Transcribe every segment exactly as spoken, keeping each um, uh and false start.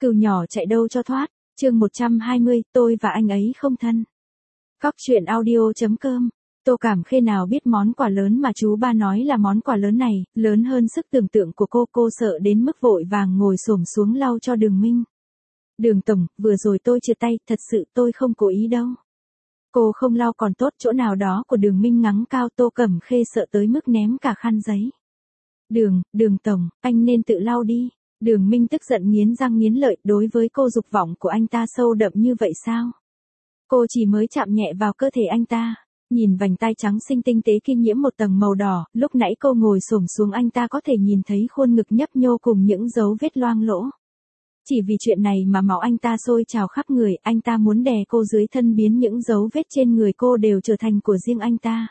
Cừu nhỏ chạy đâu cho thoát, chương một trăm hai mươi, tôi và anh ấy không thân. Cóc truyện audio chấm com. Tô Cảm Khê nào biết món quà lớn mà chú ba nói là món quà lớn này, lớn hơn sức tưởng tượng của cô, cô sợ đến mức vội vàng ngồi xổm xuống lau cho Đường Minh. Đường tổng, vừa rồi tôi trượt tay, thật sự tôi không cố ý đâu. Cô không lau còn tốt, chỗ nào đó của Đường Minh ngắng cao, Tô Cẩm Khê sợ tới mức ném cả khăn giấy. Đường, Đường tổng, anh nên tự lau đi. Đường Minh tức giận nghiến răng nghiến lợi, đối với cô dục vọng của anh ta sâu đậm như vậy sao? Cô chỉ mới chạm nhẹ vào cơ thể anh ta, nhìn vành tai trắng xinh tinh tế kia nhiễm một tầng màu đỏ, lúc nãy cô ngồi xổm xuống anh ta có thể nhìn thấy khuôn ngực nhấp nhô cùng những dấu vết loang lỗ. Chỉ vì chuyện này mà máu anh ta sôi trào khắp người, anh ta muốn đè cô dưới thân biến những dấu vết trên người cô đều trở thành của riêng anh ta.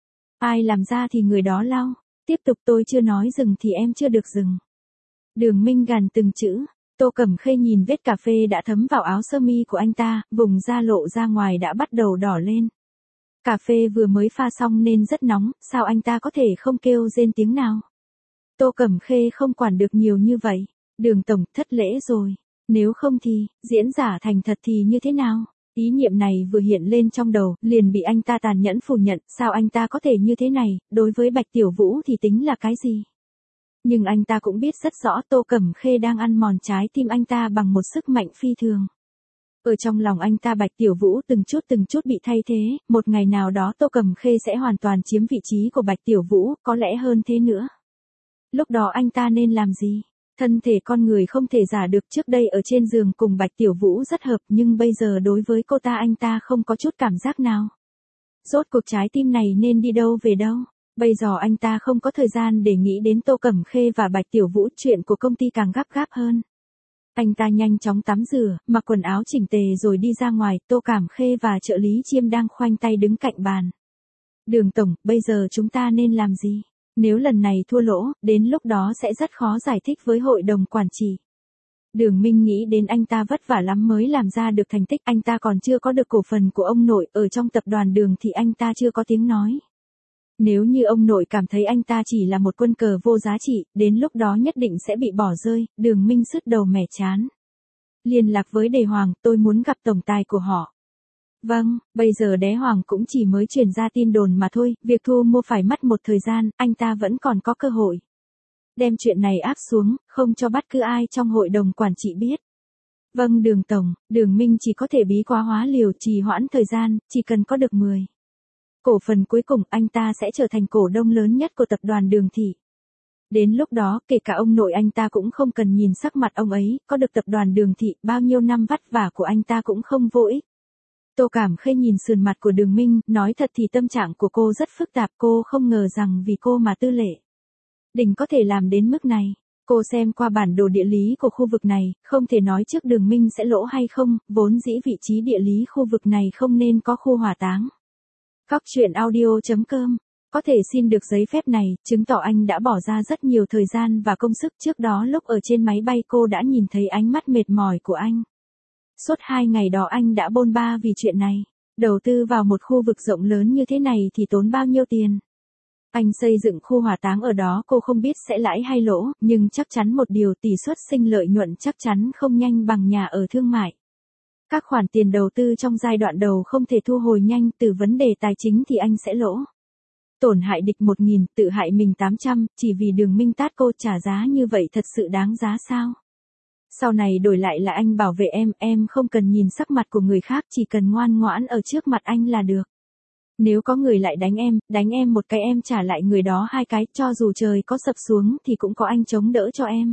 Ai làm ra thì người đó lau, tiếp tục tôi chưa nói dừng thì em chưa được dừng. Đường Minh gằn từng chữ, Tô Cẩm Khê nhìn vết cà phê đã thấm vào áo sơ mi của anh ta, vùng da lộ ra ngoài đã bắt đầu đỏ lên. Cà phê vừa mới pha xong nên rất nóng, sao anh ta có thể không kêu rên tiếng nào? Tô Cẩm Khê không quản được nhiều như vậy. Đường tổng, thất lễ rồi. Nếu không thì, diễn giả thành thật thì như thế nào? Ý niệm này vừa hiện lên trong đầu, liền bị anh ta tàn nhẫn phủ nhận, sao anh ta có thể như thế này, đối với Bạch Tiểu Vũ thì tính là cái gì? Nhưng anh ta cũng biết rất rõ Tô Cẩm Khê đang ăn mòn trái tim anh ta bằng một sức mạnh phi thường. Ở trong lòng anh ta Bạch Tiểu Vũ từng chút từng chút bị thay thế, một ngày nào đó Tô Cẩm Khê sẽ hoàn toàn chiếm vị trí của Bạch Tiểu Vũ, có lẽ hơn thế nữa. Lúc đó anh ta nên làm gì? Thân thể con người không thể giả được, trước đây ở trên giường cùng Bạch Tiểu Vũ rất hợp nhưng bây giờ đối với cô ta anh ta không có chút cảm giác nào. Rốt cuộc trái tim này nên đi đâu về đâu? Bây giờ anh ta không có thời gian để nghĩ đến Tô Cẩm Khê và Bạch Tiểu Vũ, chuyện của công ty càng gấp gáp hơn. Anh ta nhanh chóng tắm rửa, mặc quần áo chỉnh tề rồi đi ra ngoài, Tô Cẩm Khê và trợ lý Chiêm đang khoanh tay đứng cạnh bàn. Đường tổng, bây giờ chúng ta nên làm gì? Nếu lần này thua lỗ, đến lúc đó sẽ rất khó giải thích với hội đồng quản trị. Đường Minh nghĩ đến anh ta vất vả lắm mới làm ra được thành tích, anh ta còn chưa có được cổ phần của ông nội, ở trong tập đoàn Đường thì anh ta chưa có tiếng nói. Nếu như ông nội cảm thấy anh ta chỉ là một quân cờ vô giá trị, đến lúc đó nhất định sẽ bị bỏ rơi. Đường Minh sứt đầu mẻ chán. Liên lạc với Đế Hoàng, tôi muốn gặp tổng tài của họ. Vâng, bây giờ Đế Hoàng cũng chỉ mới truyền ra tin đồn mà thôi, việc thu mua phải mất một thời gian, anh ta vẫn còn có cơ hội. Đem chuyện này áp xuống, không cho bất cứ ai trong hội đồng quản trị biết. Vâng Đường tổng, Đường Minh chỉ có thể bí quá hóa liều, trì hoãn thời gian, chỉ cần có được mười cổ phần cuối cùng anh ta sẽ trở thành cổ đông lớn nhất của tập đoàn Đường thị. Đến lúc đó, kể cả ông nội anh ta cũng không cần nhìn sắc mặt ông ấy, có được tập đoàn Đường thị, bao nhiêu năm vất vả của anh ta cũng không vô ích. Tô Cảm Khê nhìn sườn mặt của Đường Minh, nói thật thì tâm trạng của cô rất phức tạp, cô không ngờ rằng vì cô mà Tư Lệ Đình có thể làm đến mức này. Cô xem qua bản đồ địa lý của khu vực này, không thể nói trước Đường Minh sẽ lỗ hay không, vốn dĩ vị trí địa lý khu vực này không nên có khu hỏa táng. Cóc truyện audio chấm com. Có thể xin được giấy phép này, chứng tỏ anh đã bỏ ra rất nhiều thời gian và công sức, trước đó lúc ở trên máy bay cô đã nhìn thấy ánh mắt mệt mỏi của anh. Suốt hai ngày đó anh đã bôn ba vì chuyện này. Đầu tư vào một khu vực rộng lớn như thế này thì tốn bao nhiêu tiền? Anh xây dựng khu hỏa táng ở đó cô không biết sẽ lãi hay lỗ, nhưng chắc chắn một điều, tỷ suất sinh lợi nhuận chắc chắn không nhanh bằng nhà ở thương mại. Các khoản tiền đầu tư trong giai đoạn đầu không thể thu hồi nhanh, từ vấn đề tài chính thì anh sẽ lỗ. Tổn hại địch một nghìn, tự hại mình tám trăm, chỉ vì Đường Minh tát cô, trả giá như vậy thật sự đáng giá sao? Sau này đổi lại là anh bảo vệ em, em không cần nhìn sắc mặt của người khác, chỉ cần ngoan ngoãn ở trước mặt anh là được. Nếu có người lại đánh em, đánh em một cái em trả lại người đó hai cái, cho dù trời có sập xuống thì cũng có anh chống đỡ cho em.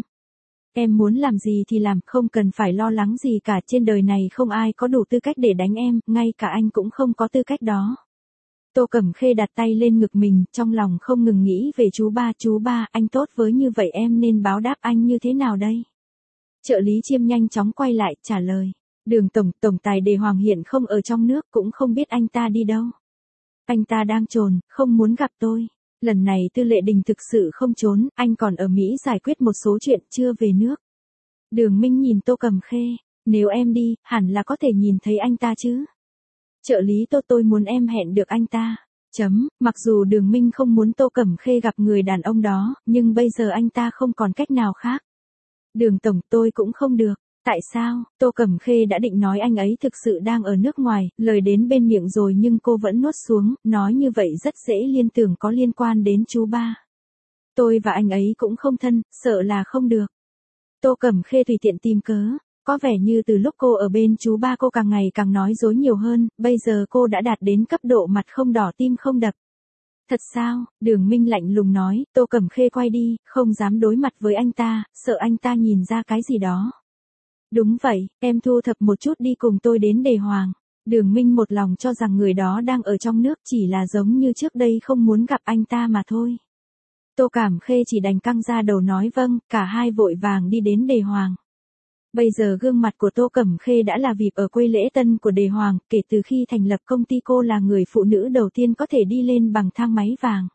Em muốn làm gì thì làm, không cần phải lo lắng gì cả, trên đời này không ai có đủ tư cách để đánh em, ngay cả anh cũng không có tư cách đó. Tô Cẩm Khê đặt tay lên ngực mình, trong lòng không ngừng nghĩ về chú ba, chú ba, anh tốt với như vậy em nên báo đáp anh như thế nào đây? Trợ lý Chiêm nhanh chóng quay lại, trả lời. Đường tổng, tổng tài Đế Hoàng hiện không ở trong nước, cũng không biết anh ta đi đâu. Anh ta đang trốn, không muốn gặp tôi. Lần này Tư Lệ Đình thực sự không trốn, anh còn ở Mỹ giải quyết một số chuyện, chưa về nước. Đường Minh nhìn Tô Cẩm Khê, nếu em đi, hẳn là có thể nhìn thấy anh ta chứ. Trợ lý Tô, tôi muốn em hẹn được anh ta. Chấm, mặc dù Đường Minh không muốn Tô Cẩm Khê gặp người đàn ông đó, nhưng bây giờ anh ta không còn cách nào khác. Đường tổng, tôi cũng không được. Tại sao? Tô Cẩm Khê đã định nói anh ấy thực sự đang ở nước ngoài, lời đến bên miệng rồi nhưng cô vẫn nuốt xuống, nói như vậy rất dễ liên tưởng có liên quan đến chú ba. Tôi và anh ấy cũng không thân, sợ là không được. Tô Cẩm Khê tùy tiện tìm cớ, có vẻ như từ lúc cô ở bên chú ba cô càng ngày càng nói dối nhiều hơn, bây giờ cô đã đạt đến cấp độ mặt không đỏ tim không đập. Thật sao? Đường Minh lạnh lùng nói, Tô Cẩm Khê quay đi, không dám đối mặt với anh ta, sợ anh ta nhìn ra cái gì đó. Đúng vậy, em thu thập một chút đi cùng tôi đến Đề Hoàng. Đường Minh một lòng cho rằng người đó đang ở trong nước chỉ là giống như trước đây không muốn gặp anh ta mà thôi. Tô Cẩm Khê chỉ đành căng ra đầu nói vâng, cả hai vội vàng đi đến Đề Hoàng. Bây giờ gương mặt của Tô Cẩm Khê đã là vịp ở quê lễ tân của Đề Hoàng, kể từ khi thành lập công ty cô là người phụ nữ đầu tiên có thể đi lên bằng thang máy vàng.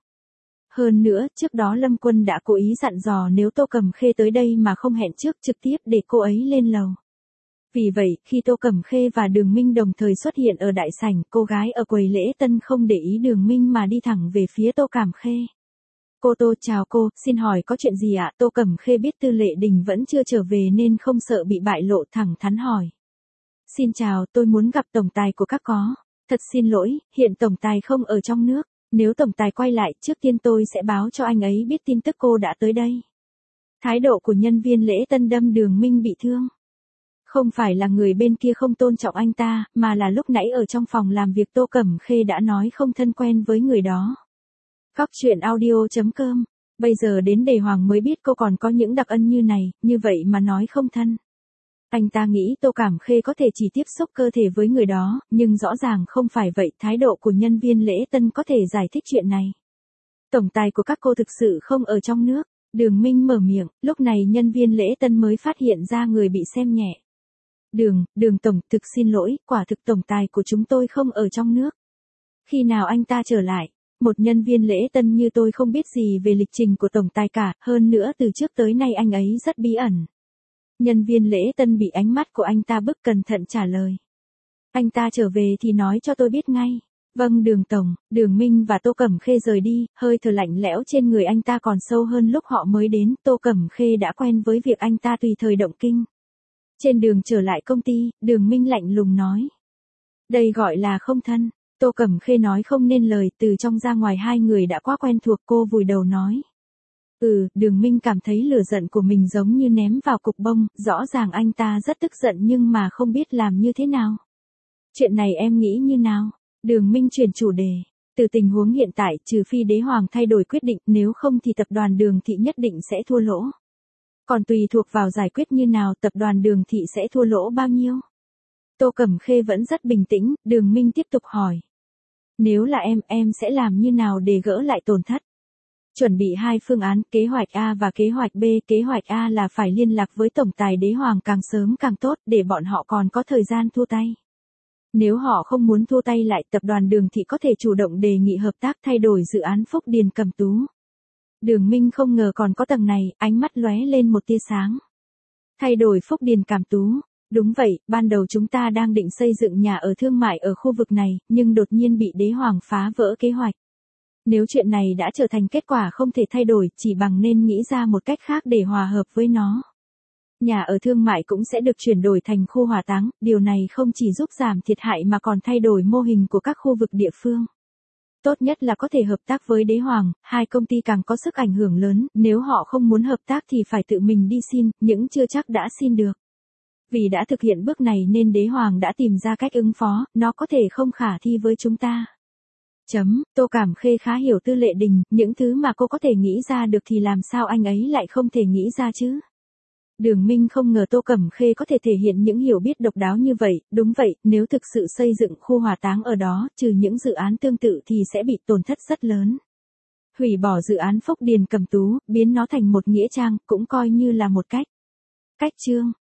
Hơn nữa, trước đó Lâm Quân đã cố ý dặn dò nếu Tô Cẩm Khê tới đây mà không hẹn trước trực tiếp để cô ấy lên lầu. Vì vậy, khi Tô Cẩm Khê và Đường Minh đồng thời xuất hiện ở đại sảnh, cô gái ở quầy lễ tân không để ý Đường Minh mà đi thẳng về phía Tô Cẩm Khê. Cô Tô chào cô, xin hỏi có chuyện gì ạ? Tô Cẩm Khê biết Tư Lệ Đình vẫn chưa trở về nên không sợ bị bại lộ, thẳng thắn hỏi. Xin chào, tôi muốn gặp tổng tài của các có. Thật xin lỗi, hiện tổng tài không ở trong nước. Nếu tổng tài quay lại, trước tiên tôi sẽ báo cho anh ấy biết tin tức cô đã tới đây. Thái độ của nhân viên lễ tân đâm Đường Minh bị thương. Không phải là người bên kia không tôn trọng anh ta, mà là lúc nãy ở trong phòng làm việc Tô Cẩm Khê đã nói không thân quen với người đó. Cóc truyện audio chấm com. Bây giờ đến Đề Hoàng mới biết cô còn có những đặc ân như này, như vậy mà nói không thân. Anh ta nghĩ Tô Cẩm Khê có thể chỉ tiếp xúc cơ thể với người đó, nhưng rõ ràng không phải vậy, thái độ của nhân viên lễ tân có thể giải thích chuyện này. Tổng tài của các cô thực sự không ở trong nước. Đường Minh mở miệng, lúc này nhân viên lễ tân mới phát hiện ra người bị xem nhẹ. Đường, đường tổng, thực xin lỗi, quả thực tổng tài của chúng tôi không ở trong nước. Khi nào anh ta trở lại? Một nhân viên lễ tân như tôi không biết gì về lịch trình của tổng tài cả, hơn nữa từ trước tới nay anh ấy rất bí ẩn. Nhân viên lễ tân bị ánh mắt của anh ta bức, cẩn thận trả lời. Anh ta trở về thì nói cho tôi biết ngay. Vâng Đường tổng. Đường Minh và Tô Cẩm Khê rời đi, hơi thở lạnh lẽo trên người anh ta còn sâu hơn lúc họ mới đến, Tô Cẩm Khê đã quen với việc anh ta tùy thời động kinh. Trên đường trở lại công ty, Đường Minh lạnh lùng nói. Đây gọi là không thân. Tô Cẩm Khê nói không nên lời, từ trong ra ngoài hai người đã quá quen thuộc, cô vùi đầu nói. Ừ, Đường Minh cảm thấy lửa giận của mình giống như ném vào cục bông, rõ ràng anh ta rất tức giận nhưng mà không biết làm như thế nào. Chuyện này em nghĩ như nào? Đường Minh chuyển chủ đề. Từ tình huống hiện tại, trừ phi Đế Hoàng thay đổi quyết định, nếu không thì tập đoàn Đường Thị nhất định sẽ thua lỗ. Còn tùy thuộc vào giải quyết như nào, tập đoàn Đường Thị sẽ thua lỗ bao nhiêu? Tô Cẩm Khê vẫn rất bình tĩnh, Đường Minh tiếp tục hỏi. Nếu là em, em sẽ làm như nào để gỡ lại tổn thất? Chuẩn bị hai phương án, kế hoạch A và kế hoạch B. Kế hoạch A là phải liên lạc với tổng tài Đế Hoàng càng sớm càng tốt, để bọn họ còn có thời gian thu tay. Nếu họ không muốn thu tay lại, tập đoàn Đường Thị có thể chủ động đề nghị hợp tác thay đổi dự án Phúc Điền Cẩm Tú. Đường Minh không ngờ còn có tầng này, ánh mắt lóe lên một tia sáng. Thay đổi Phúc Điền Cẩm Tú. Đúng vậy, ban đầu chúng ta đang định xây dựng nhà ở thương mại ở khu vực này, nhưng đột nhiên bị Đế Hoàng phá vỡ kế hoạch. Nếu chuyện này đã trở thành kết quả không thể thay đổi, chỉ bằng nên nghĩ ra một cách khác để hòa hợp với nó. Nhà ở thương mại cũng sẽ được chuyển đổi thành khu hỏa táng, điều này không chỉ giúp giảm thiệt hại mà còn thay đổi mô hình của các khu vực địa phương. Tốt nhất là có thể hợp tác với Đế Hoàng, hai công ty càng có sức ảnh hưởng lớn, nếu họ không muốn hợp tác thì phải tự mình đi xin, những chưa chắc đã xin được. Vì đã thực hiện bước này nên Đế Hoàng đã tìm ra cách ứng phó, nó có thể không khả thi với chúng ta. Chấm, Tô Cẩm Khê khá hiểu Tư Lệ Đình, những thứ mà cô có thể nghĩ ra được thì làm sao anh ấy lại không thể nghĩ ra chứ? Đường Minh không ngờ Tô Cẩm Khê có thể thể hiện những hiểu biết độc đáo như vậy, đúng vậy, nếu thực sự xây dựng khu hỏa táng ở đó, trừ những dự án tương tự thì sẽ bị tổn thất rất lớn. Hủy bỏ dự án Phúc Điền Cẩm Tú, biến nó thành một nghĩa trang, cũng coi như là một cách. Cách chương.